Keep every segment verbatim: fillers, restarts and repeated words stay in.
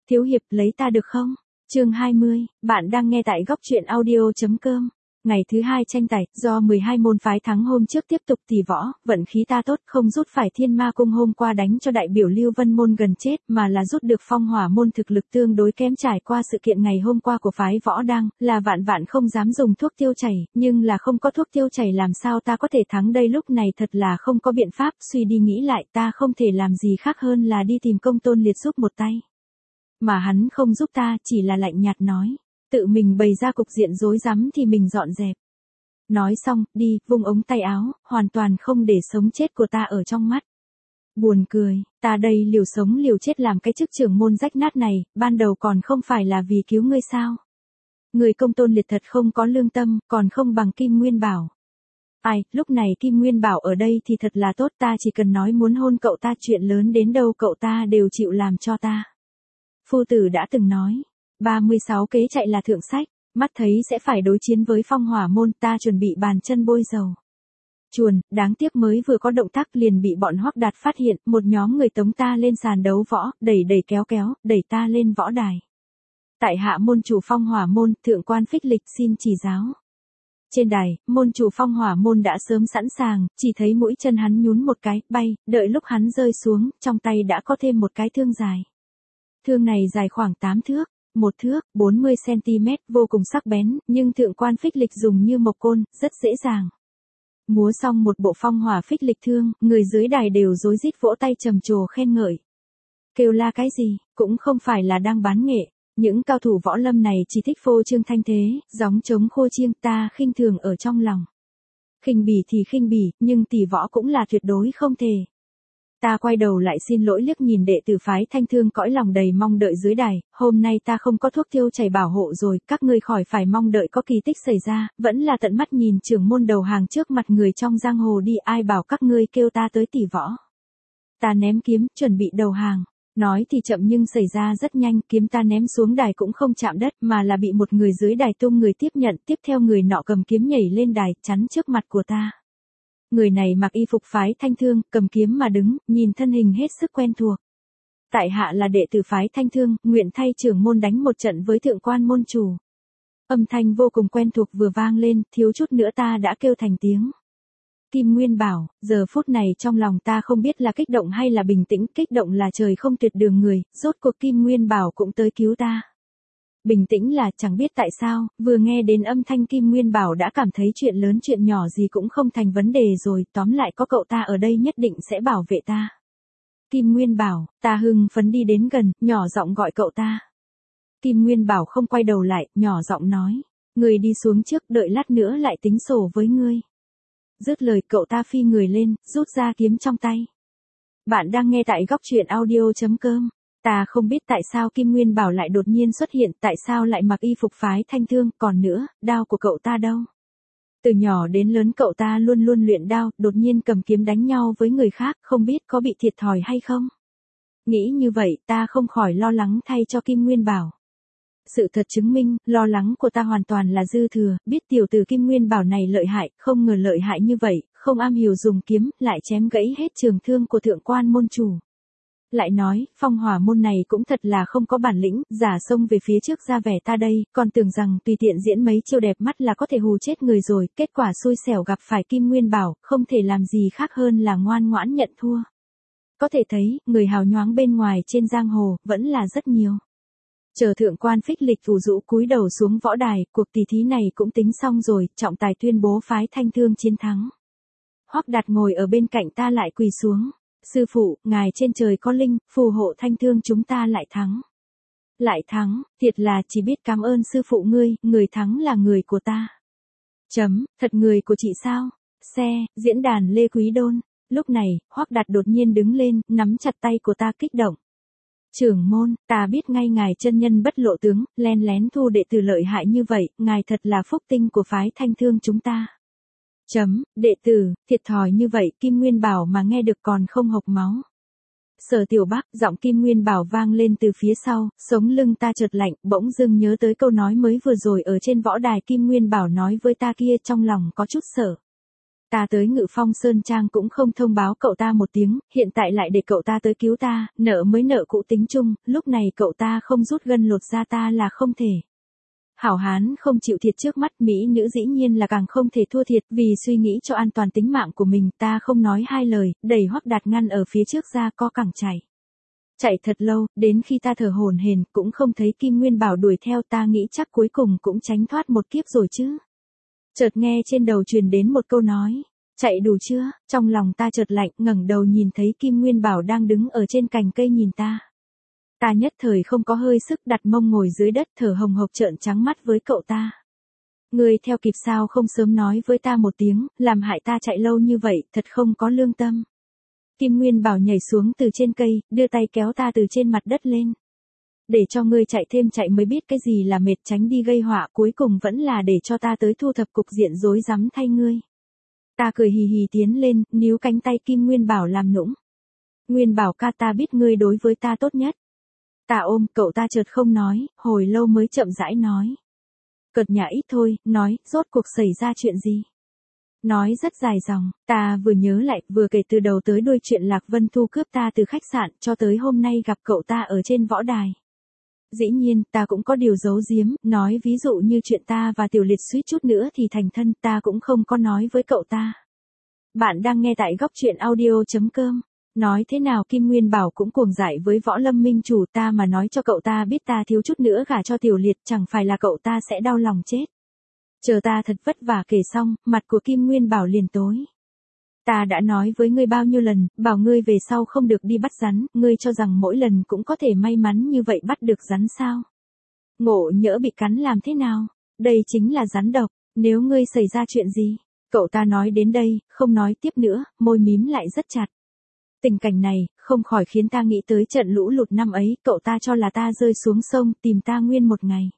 Thiếu hiệp lấy ta được không? Chương hai mươi, bạn đang nghe tại góc truyện audio.com. Ngày thứ hai tranh tài, do mười hai môn phái thắng hôm trước tiếp tục tỷ võ, vận khí ta tốt, không rút phải Thiên Ma Cung hôm qua đánh cho đại biểu Lưu Vân môn gần chết, mà là rút được Phong Hỏa môn thực lực tương đối kém trải qua sự kiện ngày hôm qua của phái Võ Đăng, là vạn vạn không dám dùng thuốc tiêu chảy, nhưng là không có thuốc tiêu chảy làm sao ta có thể thắng đây, lúc này thật là không có biện pháp, suy đi nghĩ lại ta không thể làm gì khác hơn là đi tìm Công Tôn Liệt giúp một tay. Mà hắn không giúp ta, chỉ là lạnh nhạt nói. Tự mình bày ra cục diện rối rắm thì mình dọn dẹp. Nói xong, đi, vung ống tay áo, hoàn toàn không để sống chết của ta ở trong mắt. Buồn cười, ta đây liều sống liều chết làm cái chức trưởng môn rách nát này, ban đầu còn không phải là vì cứu ngươi sao? Người Công Tôn Liệt thật không có lương tâm, còn không bằng Kim Nguyên Bảo. Ai, lúc này Kim Nguyên Bảo ở đây thì thật là tốt, ta chỉ cần nói muốn hôn cậu ta, chuyện lớn đến đâu cậu ta đều chịu làm cho ta. Phu tử đã từng nói. ba mươi sáu kế chạy là thượng sách, mắt thấy sẽ phải đối chiến với Phong Hỏa môn, ta chuẩn bị bàn chân bôi dầu. Chuồn, đáng tiếc mới vừa có động tác liền bị bọn Hoắc Đạt phát hiện, một nhóm người tống ta lên sàn đấu võ, đẩy đẩy kéo kéo, đẩy ta lên võ đài. Tại hạ môn chủ Phong Hỏa môn, thượng quan Phích Lịch xin chỉ giáo. Trên đài, môn chủ Phong Hỏa môn đã sớm sẵn sàng, chỉ thấy mũi chân hắn nhún một cái, bay, đợi lúc hắn rơi xuống, trong tay đã có thêm một cái thương dài. Thương này dài khoảng tám thước. Một thước, bốn mươi xăng-ti-mét, vô cùng sắc bén, nhưng thượng quan Phích Lịch dùng như mộc côn, rất dễ dàng. Múa xong một bộ Phong Hỏa Phích Lịch thương, người dưới đài đều rối rít vỗ tay trầm trồ khen ngợi. Kêu la cái gì, cũng không phải là đang bán nghệ, những cao thủ võ lâm này chỉ thích phô trương thanh thế, gióng trống khô chiêng, ta khinh thường ở trong lòng. Khinh bỉ thì khinh bỉ, nhưng tỷ võ cũng là tuyệt đối không thể. Ta quay đầu lại xin lỗi liếc nhìn đệ tử phái Thanh Thương cõi lòng đầy mong đợi dưới đài, hôm nay ta không có thuốc tiêu chảy bảo hộ rồi, các ngươi khỏi phải mong đợi có kỳ tích xảy ra, vẫn là tận mắt nhìn trưởng môn đầu hàng trước mặt người trong giang hồ đi, ai bảo các ngươi kêu ta tới tỷ võ. Ta ném kiếm, chuẩn bị đầu hàng, nói thì chậm nhưng xảy ra rất nhanh, kiếm ta ném xuống đài cũng không chạm đất mà là bị một người dưới đài tung người tiếp nhận, tiếp theo người nọ cầm kiếm nhảy lên đài, chắn trước mặt của ta. Người này mặc y phục phái Thanh Thương, cầm kiếm mà đứng, nhìn thân hình hết sức quen thuộc. Tại hạ là đệ tử phái Thanh Thương, nguyện thay trưởng môn đánh một trận với thượng quan môn chủ. Âm thanh vô cùng quen thuộc vừa vang lên, thiếu chút nữa ta đã kêu thành tiếng. Kim Nguyên Bảo, giờ phút này trong lòng ta không biết là kích động hay là bình tĩnh, kích động là trời không tuyệt đường người, rốt cuộc Kim Nguyên Bảo cũng tới cứu ta. Bình tĩnh là chẳng biết tại sao, vừa nghe đến âm thanh Kim Nguyên Bảo đã cảm thấy chuyện lớn chuyện nhỏ gì cũng không thành vấn đề rồi, tóm lại có cậu ta ở đây nhất định sẽ bảo vệ ta. Kim Nguyên Bảo, ta hưng phấn đi đến gần, nhỏ giọng gọi cậu ta. Kim Nguyên Bảo không quay đầu lại, nhỏ giọng nói, người đi xuống trước, đợi lát nữa lại tính sổ với ngươi. Dứt lời cậu ta phi người lên, rút ra kiếm trong tay. Bạn đang nghe tại góc truyện audio.com. Ta không biết tại sao Kim Nguyên Bảo lại đột nhiên xuất hiện, tại sao lại mặc y phục phái Thanh Thương, còn nữa, đao của cậu ta đâu? Từ nhỏ đến lớn cậu ta luôn luôn luyện đao, đột nhiên cầm kiếm đánh nhau với người khác, không biết có bị thiệt thòi hay không? Nghĩ như vậy, ta không khỏi lo lắng thay cho Kim Nguyên Bảo. Sự thật chứng minh, lo lắng của ta hoàn toàn là dư thừa, biết tiểu tử Kim Nguyên Bảo này lợi hại, không ngờ lợi hại như vậy, không am hiểu dùng kiếm, lại chém gãy hết trường thương của thượng quan môn chủ. Lại nói, Phong Hỏa môn này cũng thật là không có bản lĩnh, giả xông về phía trước ra vẻ ta đây, còn tưởng rằng tùy tiện diễn mấy chiêu đẹp mắt là có thể hù chết người rồi, kết quả xui xẻo gặp phải Kim Nguyên Bảo, không thể làm gì khác hơn là ngoan ngoãn nhận thua. Có thể thấy, người hào nhoáng bên ngoài trên giang hồ, vẫn là rất nhiều. Chờ thượng quan Phích Lịch thủ dụ cúi đầu xuống võ đài, cuộc tỷ thí này cũng tính xong rồi, trọng tài tuyên bố phái Thanh Thương chiến thắng. Hoắc Đạt ngồi ở bên cạnh ta lại quỳ xuống. Sư phụ, ngài trên trời có linh, phù hộ Thanh Thương chúng ta lại thắng. Lại thắng, thiệt là chỉ biết cảm ơn sư phụ ngươi, người thắng là người của ta. Chấm, thật người của chị sao? Xe, diễn đàn Lê Quý Đôn. Lúc này, Hoắc Đạt đột nhiên đứng lên, nắm chặt tay của ta kích động. Trưởng môn, ta biết ngay ngài chân nhân bất lộ tướng, len lén thu đệ tử lợi hại như vậy, ngài thật là phúc tinh của phái Thanh Thương chúng ta. Chấm, đệ tử, thiệt thòi như vậy, Kim Nguyên Bảo mà nghe được còn không hộc máu. Sở Tiểu Bắc, giọng Kim Nguyên Bảo vang lên từ phía sau, sống lưng ta chợt lạnh, bỗng dưng nhớ tới câu nói mới vừa rồi ở trên võ đài Kim Nguyên Bảo nói với ta kia, trong lòng có chút sợ. Ta tới Ngự Phong Sơn Trang cũng không thông báo cậu ta một tiếng, hiện tại lại để cậu ta tới cứu ta, nợ mới nợ cũ tính chung, lúc này cậu ta không rút gân lột da ta là không thể. Hảo hán không chịu thiệt trước mắt, mỹ nữ dĩ nhiên là càng không thể thua thiệt, vì suy nghĩ cho an toàn tính mạng của mình, ta không nói hai lời, đẩy Hoắc Đạt ngăn ở phía trước ra co cẳng chạy. Chạy thật lâu, đến khi ta thở hổn hển, cũng không thấy Kim Nguyên Bảo đuổi theo, ta nghĩ chắc cuối cùng cũng tránh thoát một kiếp rồi chứ. Chợt nghe trên đầu truyền đến một câu nói, chạy đủ chưa, trong lòng ta chợt lạnh, ngẩng đầu nhìn thấy Kim Nguyên Bảo đang đứng ở trên cành cây nhìn ta. Ta nhất thời không có hơi sức, đặt mông ngồi dưới đất thở hồng hộc trợn trắng mắt với cậu ta. Ngươi theo kịp sao không sớm nói với ta một tiếng, làm hại ta chạy lâu như vậy, thật không có lương tâm. Kim Nguyên Bảo nhảy xuống từ trên cây, đưa tay kéo ta từ trên mặt đất lên. Để cho ngươi chạy thêm chạy mới biết cái gì là mệt, tránh đi gây họa, cuối cùng vẫn là để cho ta tới thu thập cục diện rối rắm thay ngươi. Ta cười hì hì tiến lên, níu cánh tay Kim Nguyên Bảo làm nũng. Nguyên Bảo ca, ta biết ngươi đối với ta tốt nhất. Ta ôm, cậu ta chợt không nói, hồi lâu mới chậm rãi nói. Cợt nhả ít thôi, nói, rốt cuộc xảy ra chuyện gì? Nói rất dài dòng, ta vừa nhớ lại, vừa kể từ đầu tới đuôi chuyện Lạc Vân Thu cướp ta từ khách sạn, cho tới hôm nay gặp cậu ta ở trên võ đài. Dĩ nhiên, ta cũng có điều giấu giếm, nói ví dụ như chuyện ta và Tiểu Liệt suýt chút nữa thì thành thân, ta cũng không có nói với cậu ta. Bạn đang nghe tại góc truyện audio chấm com. Nói thế nào Kim Nguyên Bảo cũng cuồng dại với Võ Lâm Minh Chủ, ta mà nói cho cậu ta biết ta thiếu chút nữa gả cho Tiểu Liệt, chẳng phải là cậu ta sẽ đau lòng chết. Chờ ta thật vất vả kể xong, mặt của Kim Nguyên Bảo liền tối. Ta đã nói với ngươi bao nhiêu lần, bảo ngươi về sau không được đi bắt rắn, ngươi cho rằng mỗi lần cũng có thể may mắn như vậy bắt được rắn sao? Ngộ nhỡ bị cắn làm thế nào? Đây chính là rắn độc, nếu ngươi xảy ra chuyện gì? Cậu ta nói đến đây, không nói tiếp nữa, môi mím lại rất chặt. Tình cảnh này, không khỏi khiến ta nghĩ tới trận lũ lụt năm ấy, cậu ta cho là ta rơi xuống sông, tìm ta nguyên một ngày.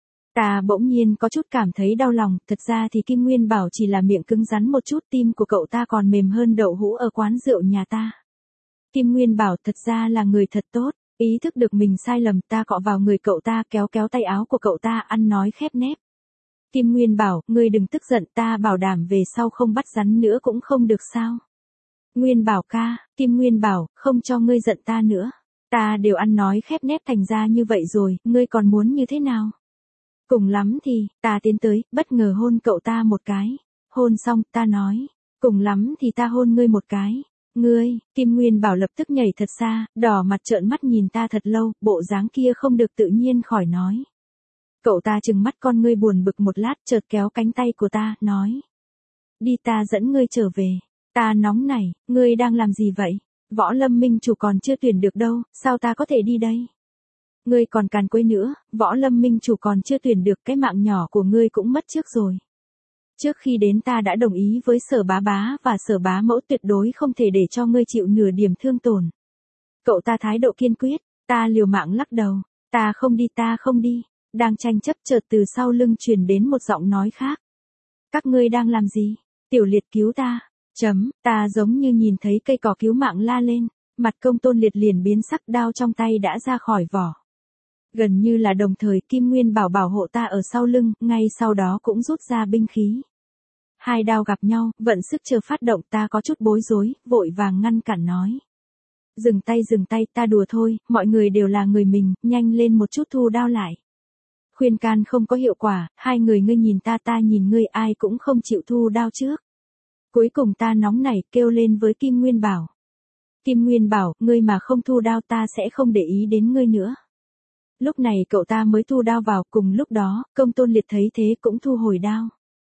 Ta bỗng nhiên có chút cảm thấy đau lòng, thật ra thì Kim Nguyên Bảo chỉ là miệng cứng rắn một chút, tim của cậu ta còn mềm hơn đậu hũ ở quán rượu nhà ta. Kim Nguyên Bảo thật ra là người thật tốt, ý thức được mình sai lầm, ta cọ vào người cậu ta, kéo kéo tay áo của cậu ta, ăn nói khép nép. Kim Nguyên Bảo, ngươi đừng tức giận, ta bảo đảm về sau không bắt rắn nữa cũng không được sao? Nguyên Bảo ca, Kim Nguyên Bảo, không cho ngươi giận ta nữa. Ta đều ăn nói khép nép thành ra như vậy rồi, ngươi còn muốn như thế nào? Cùng lắm thì, ta tiến tới, bất ngờ hôn cậu ta một cái. Hôn xong, ta nói, cùng lắm thì ta hôn ngươi một cái. Ngươi, Kim Nguyên Bảo lập tức nhảy thật xa, đỏ mặt trợn mắt nhìn ta thật lâu, bộ dáng kia không được tự nhiên khỏi nói. Cậu ta trừng mắt con ngươi buồn bực một lát, chợt kéo cánh tay của ta, nói. Đi, ta dẫn ngươi trở về. Ta nóng nảy, ngươi đang làm gì vậy? Võ Lâm Minh Chủ còn chưa tuyển được đâu, sao ta có thể đi đây? Ngươi còn càn quấy nữa, Võ Lâm Minh Chủ còn chưa tuyển được, cái mạng nhỏ của ngươi cũng mất trước rồi. Trước khi đến ta đã đồng ý với Sở Bá Bá và Sở Bá Mẫu tuyệt đối không thể để cho ngươi chịu nửa điểm thương tổn. Cậu ta thái độ kiên quyết, ta liều mạng lắc đầu, ta không đi, ta không đi. Đang tranh chấp, chợt từ sau lưng truyền đến một giọng nói khác. Các ngươi đang làm gì? Tiểu Liệt cứu ta. Chấm, ta giống như nhìn thấy cây cỏ cứu mạng la lên, mặt Công Tôn Liệt liền biến sắc, đao trong tay đã ra khỏi vỏ. Gần như là đồng thời, Kim Nguyên Bảo bảo hộ ta ở sau lưng, ngay sau đó cũng rút ra binh khí. Hai đao gặp nhau, vận sức chờ phát động, ta có chút bối rối, vội vàng ngăn cản nói. Dừng tay dừng tay, ta đùa thôi, mọi người đều là người mình, nhanh lên một chút thu đao lại. Khuyên can không có hiệu quả, hai người ngươi nhìn ta ta nhìn ngươi, ai cũng không chịu thu đao trước. Cuối cùng ta nóng nảy kêu lên với Kim Nguyên Bảo. Kim Nguyên Bảo, ngươi mà không thu đao ta sẽ không để ý đến ngươi nữa. Lúc này cậu ta mới thu đao vào, cùng lúc đó, Công Tôn Liệt thấy thế cũng thu hồi đao.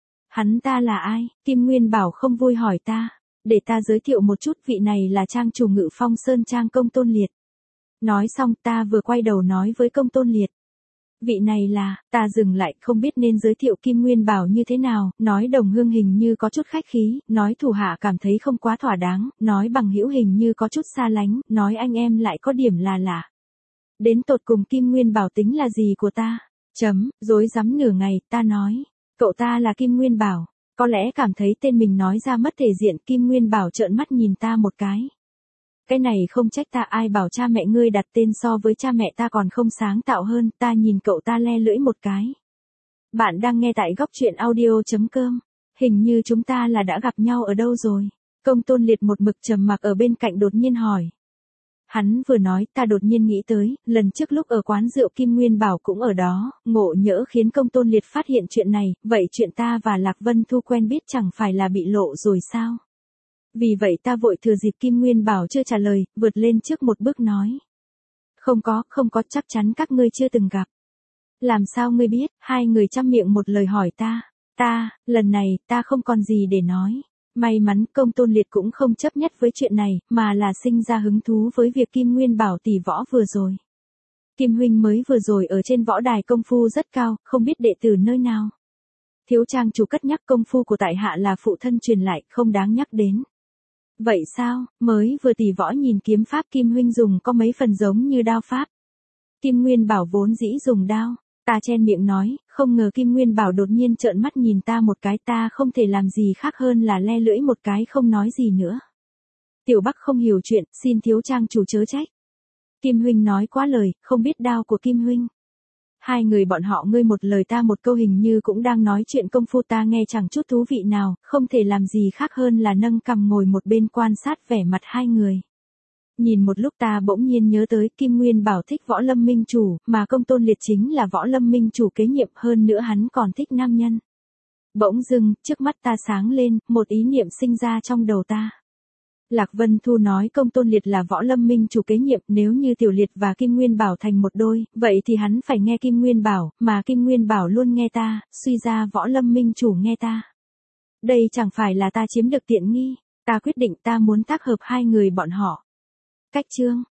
Hắn ta là ai? Kim Nguyên Bảo không vui hỏi ta. Để ta giới thiệu một chút, vị này là trang chủ Ngự Phong Sơn Trang Công Tôn Liệt. Nói xong ta vừa quay đầu nói với Công Tôn Liệt. Vị này là, ta dừng lại, không biết nên giới thiệu Kim Nguyên Bảo như thế nào, nói đồng hương hình như có chút khách khí, nói thủ hạ cảm thấy không quá thỏa đáng, nói bằng hữu hình như có chút xa lánh, nói anh em lại có điểm là lạ. Đến tột cùng Kim Nguyên Bảo tính là gì của ta? Chấm, rối rắm nửa ngày, ta nói, cậu ta là Kim Nguyên Bảo, có lẽ cảm thấy tên mình nói ra mất thể diện, Kim Nguyên Bảo trợn mắt nhìn ta một cái. Cái này không trách ta, ai bảo cha mẹ ngươi đặt tên so với cha mẹ ta còn không sáng tạo hơn, ta nhìn cậu ta le lưỡi một cái. Bạn đang nghe tại góc truyện audio chấm com. Hình như chúng ta là đã gặp nhau ở đâu rồi? Công Tôn Liệt một mực trầm mặc ở bên cạnh đột nhiên hỏi. Hắn vừa nói ta đột nhiên nghĩ tới, lần trước lúc ở quán rượu Kim Nguyên Bảo cũng ở đó, ngộ nhỡ khiến Công Tôn Liệt phát hiện chuyện này, vậy chuyện ta và Lạc Vân Thu quen biết chẳng phải là bị lộ rồi sao? Vì vậy ta vội thừa dịp Kim Nguyên Bảo chưa trả lời, vượt lên trước một bước nói. Không có, không có, chắc chắn các ngươi chưa từng gặp. Làm sao ngươi biết? Hai người chăm miệng một lời hỏi ta. Ta, lần này, ta không còn gì để nói. May mắn Công Tôn Liệt cũng không chấp nhất với chuyện này, mà là sinh ra hứng thú với việc Kim Nguyên Bảo tỷ võ vừa rồi. Kim huynh mới vừa rồi ở trên võ đài công phu rất cao, không biết đệ tử nơi nào. Thiếu trang chủ cất nhắc công phu của tại hạ là phụ thân truyền lại, không đáng nhắc đến. Vậy sao, mới vừa tỷ võ nhìn kiếm pháp Kim huynh dùng có mấy phần giống như đao pháp. Kim Nguyên Bảo vốn dĩ dùng đao. Ta chen miệng nói, không ngờ Kim Nguyên Bảo đột nhiên trợn mắt nhìn ta một cái, ta không thể làm gì khác hơn là le lưỡi một cái không nói gì nữa. Tiểu Bắc không hiểu chuyện, xin thiếu trang chủ chớ trách. Kim huynh nói quá lời, không biết đao của Kim huynh. Hai người bọn họ ngươi một lời ta một câu hình như cũng đang nói chuyện công phu, ta nghe chẳng chút thú vị nào, không thể làm gì khác hơn là nâng cằm ngồi một bên quan sát vẻ mặt hai người. Nhìn một lúc ta bỗng nhiên nhớ tới Kim Nguyên Bảo thích Võ Lâm Minh Chủ, mà Công Tôn Liệt chính là Võ Lâm Minh Chủ kế nhiệm, hơn nữa hắn còn thích nam nhân. Bỗng dưng, trước mắt ta sáng lên, một ý niệm sinh ra trong đầu ta. Lạc Vân Thu nói Công Tôn Liệt là Võ Lâm Minh Chủ kế nhiệm, nếu như Tiểu Liệt và Kim Nguyên Bảo thành một đôi, vậy thì hắn phải nghe Kim Nguyên Bảo, mà Kim Nguyên Bảo luôn nghe ta, suy ra Võ Lâm Minh Chủ nghe ta. Đây chẳng phải là ta chiếm được tiện nghi, ta quyết định ta muốn tác hợp hai người bọn họ. Cách chương